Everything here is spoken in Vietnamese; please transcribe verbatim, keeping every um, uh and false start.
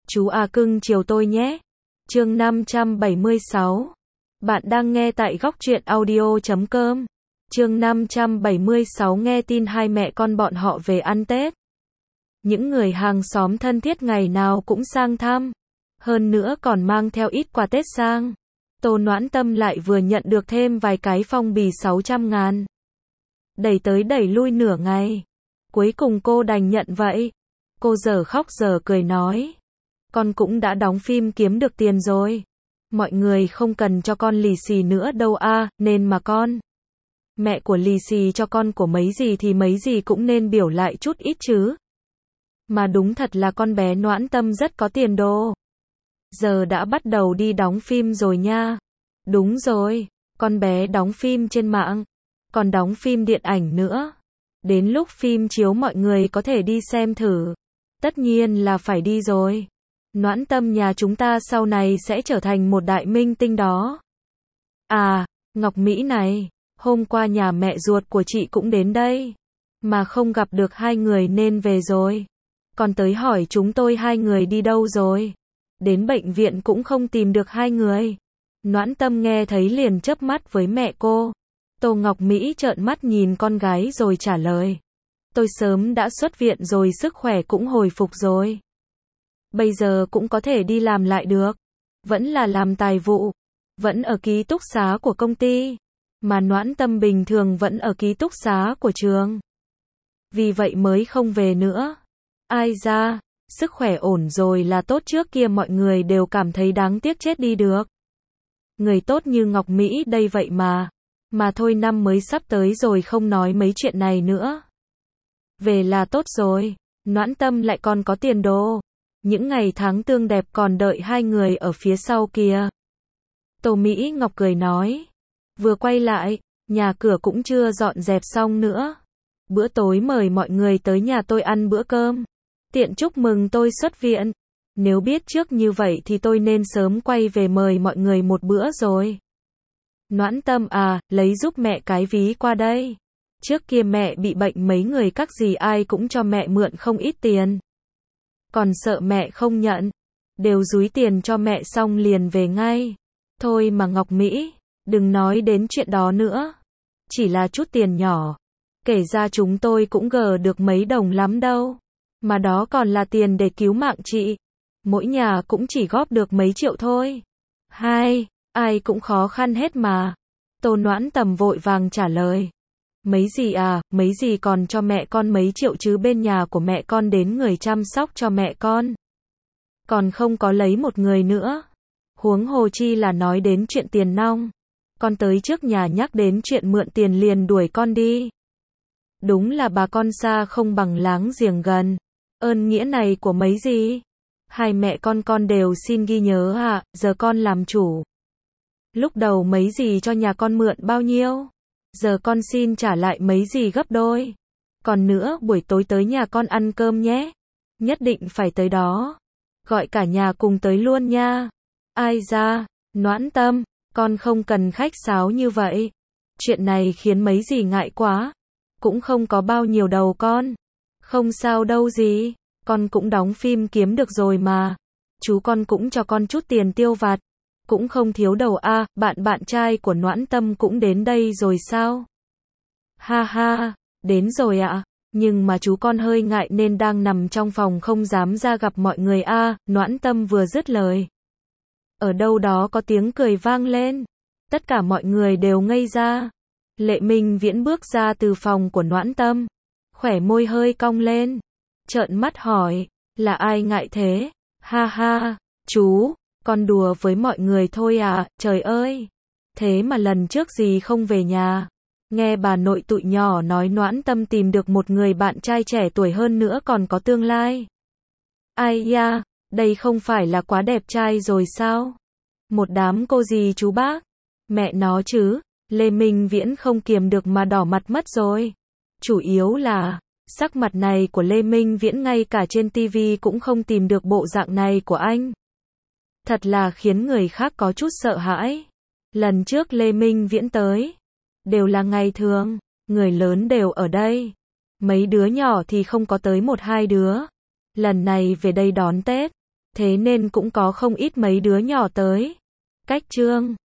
Chú à cưng chiều tôi nhé. Chương năm trăm bảy mươi sáu. Bạn đang nghe tại góc truyện audio chấm com. Chương năm trăm bảy mươi sáu nghe tin hai mẹ con bọn họ về ăn Tết. Những người hàng xóm thân thiết ngày nào cũng sang thăm. Hơn nữa còn mang theo ít quà Tết sang. Tô Noãn Tâm lại vừa nhận được thêm vài cái phong bì sáu trăm ngàn. Đẩy tới đẩy lui nửa ngày. Cuối cùng cô đành nhận vậy. Cô giờ khóc giờ cười nói. Con cũng đã đóng phim kiếm được tiền rồi. Mọi người không cần cho con lì xì nữa đâu a, nên mà con. Mẹ của lì xì cho con của mấy gì thì mấy gì cũng nên biểu lại chút ít chứ. Mà đúng thật là con bé Noãn Tâm rất có tiền đồ. Giờ đã bắt đầu đi đóng phim rồi nha. Đúng rồi, con bé đóng phim trên mạng, còn đóng phim điện ảnh nữa. Đến lúc phim chiếu mọi người có thể đi xem thử. Tất nhiên là phải đi rồi. Noãn Tâm nhà chúng ta sau này sẽ trở thành một đại minh tinh đó. À, Ngọc Mỹ này, hôm qua nhà mẹ ruột của chị cũng đến đây. Mà không gặp được hai người nên về rồi. Còn tới hỏi chúng tôi hai người đi đâu rồi. Đến bệnh viện cũng không tìm được hai người. Noãn Tâm nghe thấy liền chớp mắt với mẹ cô. Tô Ngọc Mỹ trợn mắt nhìn con gái rồi trả lời. Tôi sớm đã xuất viện rồi, sức khỏe cũng hồi phục rồi. Bây giờ cũng có thể đi làm lại được. Vẫn là làm tài vụ. Vẫn ở ký túc xá của công ty. Mà Noãn Tâm bình thường vẫn ở ký túc xá của trường. Vì vậy mới không về nữa. Ai ra, sức khỏe ổn rồi là tốt, trước kia mọi người đều cảm thấy đáng tiếc chết đi được. Người tốt như Ngọc Mỹ đây vậy mà. Mà thôi, năm mới sắp tới rồi, không nói mấy chuyện này nữa. Về là tốt rồi. Noãn Tâm lại còn có tiền đồ. Những ngày tháng tươi đẹp còn đợi hai người ở phía sau kìa. Tô Mỹ Ngọc cười nói. Vừa quay lại, nhà cửa cũng chưa dọn dẹp xong nữa. Bữa tối mời mọi người tới nhà tôi ăn bữa cơm. Tiện chúc mừng tôi xuất viện. Nếu biết trước như vậy thì tôi nên sớm quay về mời mọi người một bữa rồi. Noãn Tâm à, lấy giúp mẹ cái ví qua đây. Trước kia mẹ bị bệnh mấy người các dì ai cũng cho mẹ mượn không ít tiền. Còn sợ mẹ không nhận. Đều dúi tiền cho mẹ xong liền về ngay. Thôi mà Ngọc Mỹ, đừng nói đến chuyện đó nữa. Chỉ là chút tiền nhỏ. Kể ra chúng tôi cũng gờ được mấy đồng lắm đâu. Mà đó còn là tiền để cứu mạng chị. Mỗi nhà cũng chỉ góp được mấy triệu thôi. Hai, ai cũng khó khăn hết mà. Tô Noãn Tâm vội vàng trả lời. Mấy gì à, mấy gì còn cho mẹ con mấy triệu chứ, bên nhà của mẹ con đến người chăm sóc cho mẹ con. Còn không có lấy một người nữa. Huống hồ chi là nói đến chuyện tiền nong. Con tới trước nhà nhắc đến chuyện mượn tiền liền đuổi con đi. Đúng là bà con xa không bằng láng giềng gần. Ơn nghĩa này của mấy gì? Hai mẹ con con đều xin ghi nhớ à, giờ con làm chủ. Lúc đầu mấy gì cho nhà con mượn bao nhiêu? Giờ con xin trả lại mấy gì gấp đôi. Còn nữa, buổi tối tới nhà con ăn cơm nhé. Nhất định phải tới đó. Gọi cả nhà cùng tới luôn nha. Ai ra, Noãn Tâm, con không cần khách sáo như vậy. Chuyện này khiến mấy gì ngại quá. Cũng không có bao nhiêu đầu con. Không sao đâu gì. Con cũng đóng phim kiếm được rồi mà. Chú con cũng cho con chút tiền tiêu vặt. Cũng không thiếu đầu a. À, bạn bạn trai của Noãn Tâm cũng đến đây rồi sao? Ha ha, đến rồi ạ. À. Nhưng mà chú con hơi ngại nên đang nằm trong phòng không dám ra gặp mọi người a. À, Noãn Tâm vừa dứt lời. Ở đâu đó có tiếng cười vang lên. Tất cả mọi người đều ngây ra. Lệ Minh Viễn bước ra từ phòng của Noãn Tâm. Khỏe môi hơi cong lên. Trợn mắt hỏi, là ai ngại thế? Ha ha, chú, con đùa với mọi người thôi à, trời ơi. Thế mà lần trước gì không về nhà. Nghe bà nội tụi nhỏ nói Noãn Tâm tìm được một người bạn trai trẻ tuổi hơn nữa còn có tương lai. Ai da, đây không phải là quá đẹp trai rồi sao? Một đám cô dì chú bác. Mẹ nó chứ, Lê Minh Viễn không kiềm được mà đỏ mặt mất rồi. Chủ yếu là sắc mặt này của Lê Minh Viễn ngay cả trên ti vi cũng không tìm được bộ dạng này của anh. Thật là khiến người khác có chút sợ hãi. Lần trước Lê Minh Viễn tới, đều là ngày thường, người lớn đều ở đây. Mấy đứa nhỏ thì không có tới một hai đứa. Lần này về đây đón Tết, thế nên cũng có không ít mấy đứa nhỏ tới. Cách Trương